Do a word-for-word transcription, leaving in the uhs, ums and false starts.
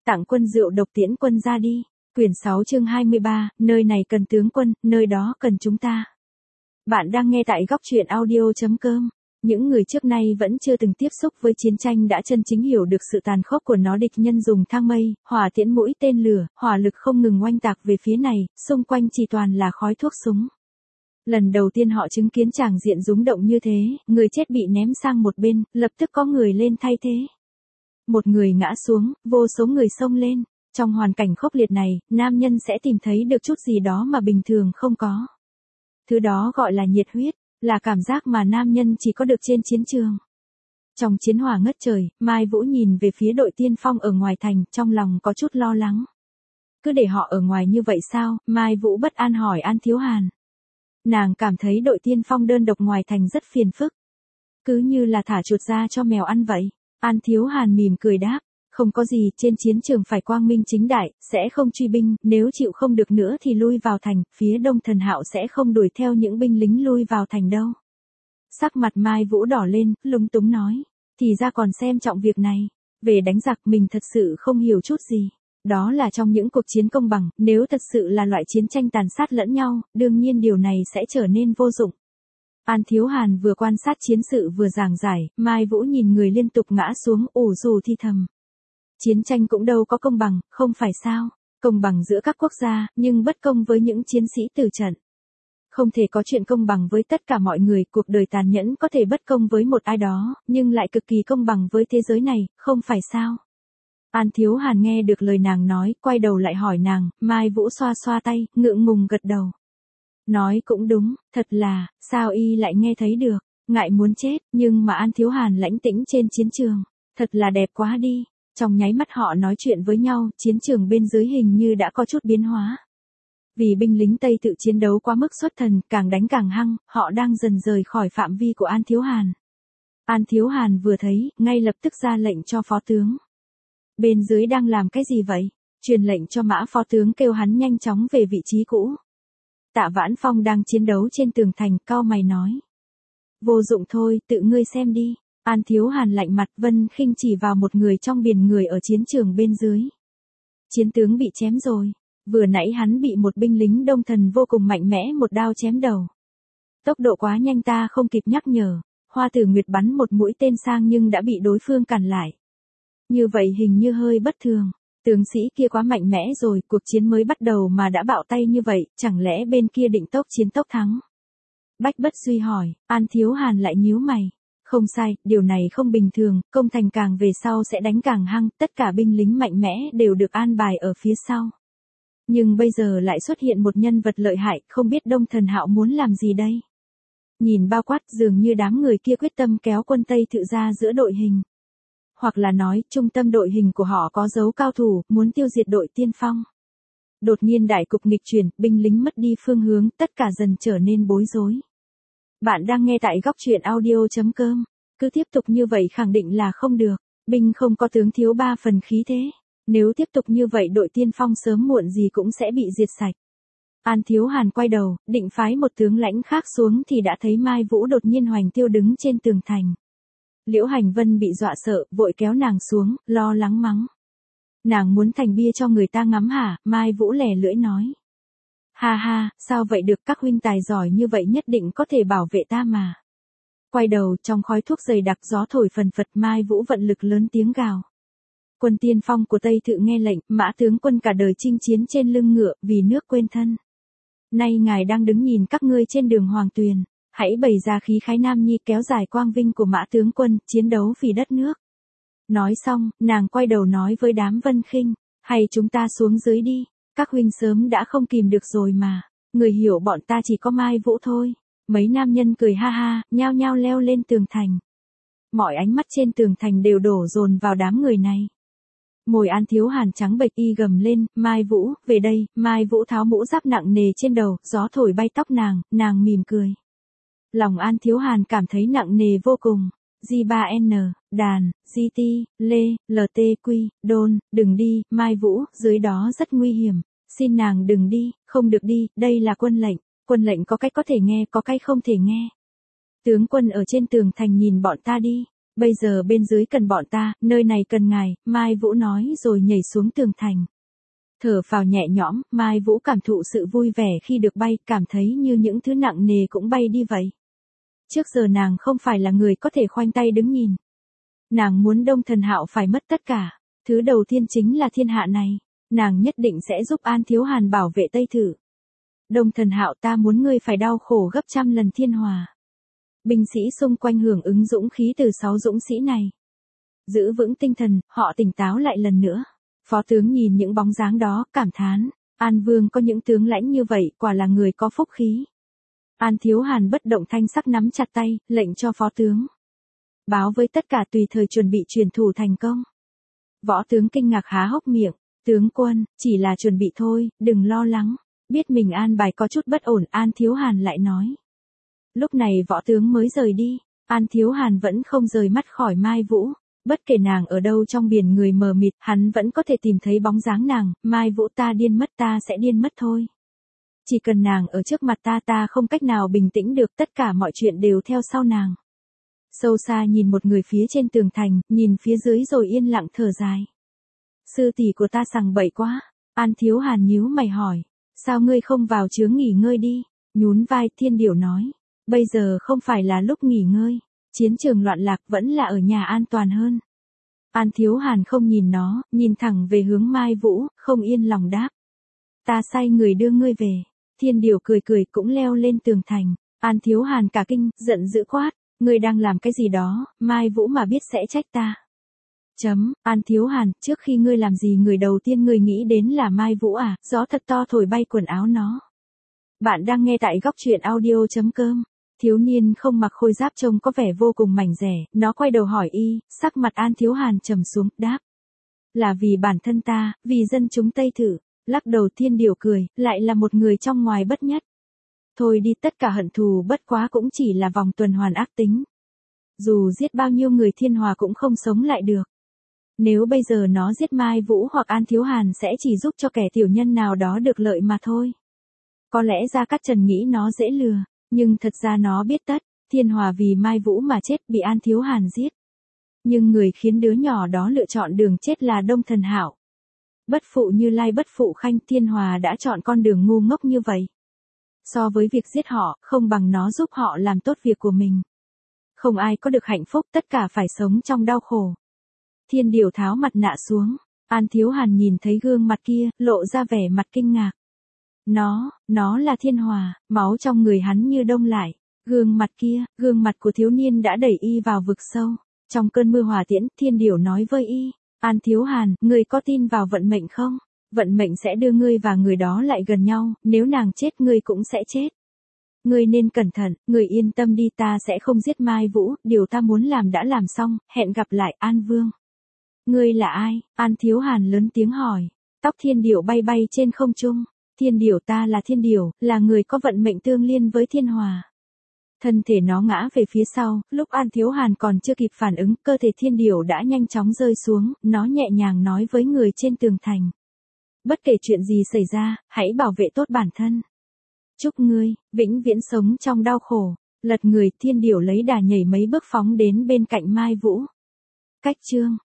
Tặng quân rượu độc tiễn quân ra đi. Quyển sáu chương hai mươi ba, nơi này cần tướng quân, nơi đó cần chúng ta. Bạn đang nghe tại góc truyện audio chấm com. Những người trước nay vẫn chưa từng tiếp xúc với chiến tranh đã chân chính hiểu được sự tàn khốc của nó. Địch nhân dùng thang mây, hỏa tiễn mũi tên lửa, hỏa lực không ngừng oanh tạc về phía này, xung quanh chỉ toàn là khói thuốc súng. Lần đầu tiên họ chứng kiến tràng diện rúng động như thế, người chết bị ném sang một bên, lập tức có người lên thay thế. Một người ngã xuống, vô số người xông lên. Trong hoàn cảnh khốc liệt này, nam nhân sẽ tìm thấy được chút gì đó mà bình thường không có. Thứ đó gọi là nhiệt huyết, là cảm giác mà nam nhân chỉ có được trên chiến trường. Trong chiến hỏa ngất trời, Mai Vũ nhìn về phía đội tiên phong ở ngoài thành, trong lòng có chút lo lắng. Cứ để họ ở ngoài như vậy sao? Mai Vũ bất an hỏi An Thiếu Hàn. Nàng cảm thấy đội tiên phong đơn độc ngoài thành rất phiền phức. Cứ như là thả chuột ra cho mèo ăn vậy. An Thiếu Hàn mỉm cười đáp. Không có gì, trên chiến trường phải quang minh chính đại, sẽ không truy binh, nếu chịu không được nữa thì lui vào thành, phía Đông Thần Hạo sẽ không đuổi theo những binh lính lui vào thành đâu. Sắc mặt Mai Vũ đỏ lên, lúng túng nói, thì ra còn xem trọng việc này, về đánh giặc mình thật sự không hiểu chút gì. Đó là trong những cuộc chiến công bằng, nếu thật sự là loại chiến tranh tàn sát lẫn nhau, đương nhiên điều này sẽ trở nên vô dụng. An Thiếu Hàn vừa quan sát chiến sự vừa giảng giải, Mai Vũ nhìn người liên tục ngã xuống, ủ rù thi thầm. Chiến tranh cũng đâu có công bằng, không phải sao? Công bằng giữa các quốc gia, nhưng bất công với những chiến sĩ tử trận. Không thể có chuyện công bằng với tất cả mọi người, cuộc đời tàn nhẫn có thể bất công với một ai đó, nhưng lại cực kỳ công bằng với thế giới này, không phải sao? An Thiếu Hàn nghe được lời nàng nói, quay đầu lại hỏi nàng, Mai Vũ xoa xoa tay, ngượng ngùng gật đầu. Nói cũng đúng, thật là, sao y lại nghe thấy được, ngại muốn chết, nhưng mà An Thiếu Hàn lãnh tĩnh trên chiến trường, thật là đẹp quá đi. Trong nháy mắt họ nói chuyện với nhau, chiến trường bên dưới hình như đã có chút biến hóa. Vì binh lính Tây tự chiến đấu quá mức xuất thần, càng đánh càng hăng, họ đang dần rời khỏi phạm vi của An Thiếu Hàn. An Thiếu Hàn vừa thấy, ngay lập tức ra lệnh cho phó tướng. Bên dưới đang làm cái gì vậy? Truyền lệnh cho Mã phó tướng kêu hắn nhanh chóng về vị trí cũ. Tạ Vãn Phong đang chiến đấu trên tường thành, cau mày nói. Vô dụng thôi, tự ngươi xem đi. An Thiếu Hàn lạnh mặt, Vân Khinh chỉ vào một người trong biển người ở chiến trường bên dưới. Chiến tướng bị chém rồi. Vừa nãy hắn bị một binh lính Đông Thần vô cùng mạnh mẽ một đao chém đầu. Tốc độ quá nhanh ta không kịp nhắc nhở. Hoa Tử Nguyệt bắn một mũi tên sang nhưng đã bị đối phương cản lại. Như vậy hình như hơi bất thường. Tướng sĩ kia quá mạnh mẽ rồi, cuộc chiến mới bắt đầu mà đã bạo tay như vậy, chẳng lẽ bên kia định tốc chiến tốc thắng? Bách Bất Duy hỏi, An Thiếu Hàn lại nhíu mày. Không sai, điều này không bình thường, công thành càng về sau sẽ đánh càng hăng, tất cả binh lính mạnh mẽ đều được an bài ở phía sau. Nhưng bây giờ lại xuất hiện một nhân vật lợi hại, không biết Đông Thần Hạo muốn làm gì đây? Nhìn bao quát dường như đám người kia quyết tâm kéo quân Tây tự ra giữa đội hình. Hoặc là nói, trung tâm đội hình của họ có dấu cao thủ, muốn tiêu diệt đội tiên phong. Đột nhiên đại cục nghịch chuyển, binh lính mất đi phương hướng, tất cả dần trở nên bối rối. Bạn đang nghe tại góc truyện audio chấm com. Cứ tiếp tục như vậy khẳng định là không được. Binh không có tướng thiếu ba phần khí thế. Nếu tiếp tục như vậy đội tiên phong sớm muộn gì cũng sẽ bị diệt sạch. An Thiếu Hàn quay đầu, định phái một tướng lãnh khác xuống thì đã thấy Mai Vũ đột nhiên hoành tiêu đứng trên tường thành. Liễu Hành Vân bị dọa sợ, vội kéo nàng xuống, lo lắng mắng. Nàng muốn thành bia cho người ta ngắm hả? Mai Vũ lẻ lưỡi nói. Ha ha, sao vậy được, các huynh tài giỏi như vậy nhất định có thể bảo vệ ta mà. Quay đầu, trong khói thuốc dày đặc gió thổi phần phật, Mai Vũ vận lực lớn tiếng gào. Quân tiên phong của Tây Tự nghe lệnh, Mã tướng quân cả đời chinh chiến trên lưng ngựa, vì nước quên thân. Nay ngài đang đứng nhìn các ngươi trên đường Hoàng Tuyền, hãy bày ra khí khái nam nhi kéo dài quang vinh của Mã tướng quân, chiến đấu vì đất nước. Nói xong, nàng quay đầu nói với đám Vân Khinh, hay chúng ta xuống dưới đi. Các huynh sớm đã không kìm được rồi mà, người hiểu bọn ta chỉ có Mai Vũ thôi. Mấy nam nhân cười ha ha, nhao nhao leo lên tường thành. Mọi ánh mắt trên tường thành đều đổ dồn vào đám người này. Môi An Thiếu Hàn trắng bệch, y gầm lên, Mai Vũ, về đây. Mai Vũ tháo mũ giáp nặng nề trên đầu, gió thổi bay tóc nàng, nàng mỉm cười. Lòng An Thiếu Hàn cảm thấy nặng nề vô cùng. G ba N, đàn, giê tê, lê, lờ tê quy, đôn, đừng đi, Mai Vũ, dưới đó rất nguy hiểm. Xin nàng đừng đi, không được đi, đây là quân lệnh. Quân lệnh có cách có thể nghe, có cách không thể nghe. Tướng quân ở trên tường thành nhìn bọn ta đi. Bây giờ bên dưới cần bọn ta, nơi này cần ngài, Mai Vũ nói rồi nhảy xuống tường thành. Thở phào nhẹ nhõm, Mai Vũ cảm thụ sự vui vẻ khi được bay, cảm thấy như những thứ nặng nề cũng bay đi vậy. Trước giờ nàng không phải là người có thể khoanh tay đứng nhìn. Nàng muốn Đông Thần Hạo phải mất tất cả. Thứ đầu tiên chính là thiên hạ này. Nàng nhất định sẽ giúp An Thiếu Hàn bảo vệ Tây Thử. Đông Thần Hạo, ta muốn ngươi phải đau khổ gấp trăm lần thiên hòa. Binh sĩ xung quanh hưởng ứng dũng khí từ sáu dũng sĩ này. Giữ vững tinh thần, họ tỉnh táo lại lần nữa. Phó tướng nhìn những bóng dáng đó, cảm thán. An Vương có những tướng lãnh như vậy, quả là người có phúc khí. An Thiếu Hàn bất động thanh sắc nắm chặt tay, lệnh cho phó tướng. Báo với tất cả tùy thời chuẩn bị truyền thủ thành công. Võ tướng kinh ngạc há hốc miệng. Tướng quân, chỉ là chuẩn bị thôi, đừng lo lắng. Biết mình an bài có chút bất ổn, An Thiếu Hàn lại nói. Lúc này võ tướng mới rời đi. An Thiếu Hàn vẫn không rời mắt khỏi Mai Vũ. Bất kể nàng ở đâu trong biển người mờ mịt, hắn vẫn có thể tìm thấy bóng dáng nàng. Mai Vũ, ta điên mất, ta sẽ điên mất thôi. Chỉ cần nàng ở trước mặt ta, ta không cách nào bình tĩnh được, tất cả mọi chuyện đều theo sau nàng. Sâu xa nhìn một người phía trên tường thành, nhìn phía dưới rồi yên lặng thở dài. Sư tỷ của ta sằng bậy quá. An Thiếu Hàn nhíu mày hỏi. Sao ngươi không vào chướng nghỉ ngơi đi? Nhún vai, Thiên Điểu nói. Bây giờ không phải là lúc nghỉ ngơi. Chiến trường loạn lạc vẫn là ở nhà an toàn hơn. An Thiếu Hàn không nhìn nó, nhìn thẳng về hướng Mai Vũ, không yên lòng đáp. Ta sai người đưa ngươi về. Thiên Điểu cười cười cũng leo lên tường thành. An Thiếu Hàn cả kinh, giận dữ quát. Ngươi đang làm cái gì đó, Mai Vũ mà biết sẽ trách ta. Chấm, An Thiếu Hàn, trước khi ngươi làm gì người đầu tiên ngươi nghĩ đến là Mai Vũ à, gió thật to thổi bay quần áo nó. Bạn đang nghe tại góc truyện audio.com. Thiếu niên không mặc khôi giáp trông có vẻ vô cùng mảnh dẻ, nó quay đầu hỏi y, sắc mặt An Thiếu Hàn trầm xuống, đáp. Là vì bản thân ta, vì dân chúng Tây Thử. Lắc đầu. Thiên Điểu cười, lại là một người trong ngoài bất nhất. Thôi đi, tất cả hận thù bất quá cũng chỉ là vòng tuần hoàn ác tính. Dù giết bao nhiêu người Thiên Hòa cũng không sống lại được. Nếu bây giờ nó giết Mai Vũ hoặc An Thiếu Hàn sẽ chỉ giúp cho kẻ tiểu nhân nào đó được lợi mà thôi. Có lẽ Gia Cát Trần nghĩ nó dễ lừa, nhưng thật ra nó biết tất, Thiên Hòa vì Mai Vũ mà chết, bị An Thiếu Hàn giết. Nhưng người khiến đứa nhỏ đó lựa chọn đường chết là Đông Thần Hạo. Bất phụ Như Lai bất phụ Khanh, Thiên Hòa đã chọn con đường ngu ngốc như vậy. So với việc giết họ, không bằng nó giúp họ làm tốt việc của mình. Không ai có được hạnh phúc, tất cả phải sống trong đau khổ. Thiên Điểu tháo mặt nạ xuống. An Thiếu Hàn nhìn thấy gương mặt kia, lộ ra vẻ mặt kinh ngạc. Nó, nó là Thiên Hòa, máu trong người hắn như đông lại. Gương mặt kia, gương mặt của thiếu niên đã đẩy y vào vực sâu. Trong cơn mưa hỏa tiễn, Thiên Điểu nói với y. An Thiếu Hàn, ngươi có tin vào vận mệnh không? Vận mệnh sẽ đưa ngươi và người đó lại gần nhau, nếu nàng chết ngươi cũng sẽ chết. Ngươi nên cẩn thận, ngươi yên tâm đi, ta sẽ không giết Mai Vũ, điều ta muốn làm đã làm xong, hẹn gặp lại, An Vương. Ngươi là ai? An Thiếu Hàn lớn tiếng hỏi. Tóc Thiên Điểu bay bay trên không trung. Thiên Điểu, ta là Thiên Điểu, là người có vận mệnh tương liên với Thiên Hòa. Thân thể nó ngã về phía sau, lúc An Thiếu Hàn còn chưa kịp phản ứng, cơ thể Thiên Điểu đã nhanh chóng rơi xuống, nó nhẹ nhàng nói với người trên tường thành. Bất kể chuyện gì xảy ra, hãy bảo vệ tốt bản thân. Chúc ngươi, vĩnh viễn sống trong đau khổ. Lật người, Thiên Điểu lấy đà nhảy mấy bước phóng đến bên cạnh Mai Vũ. Cách chương.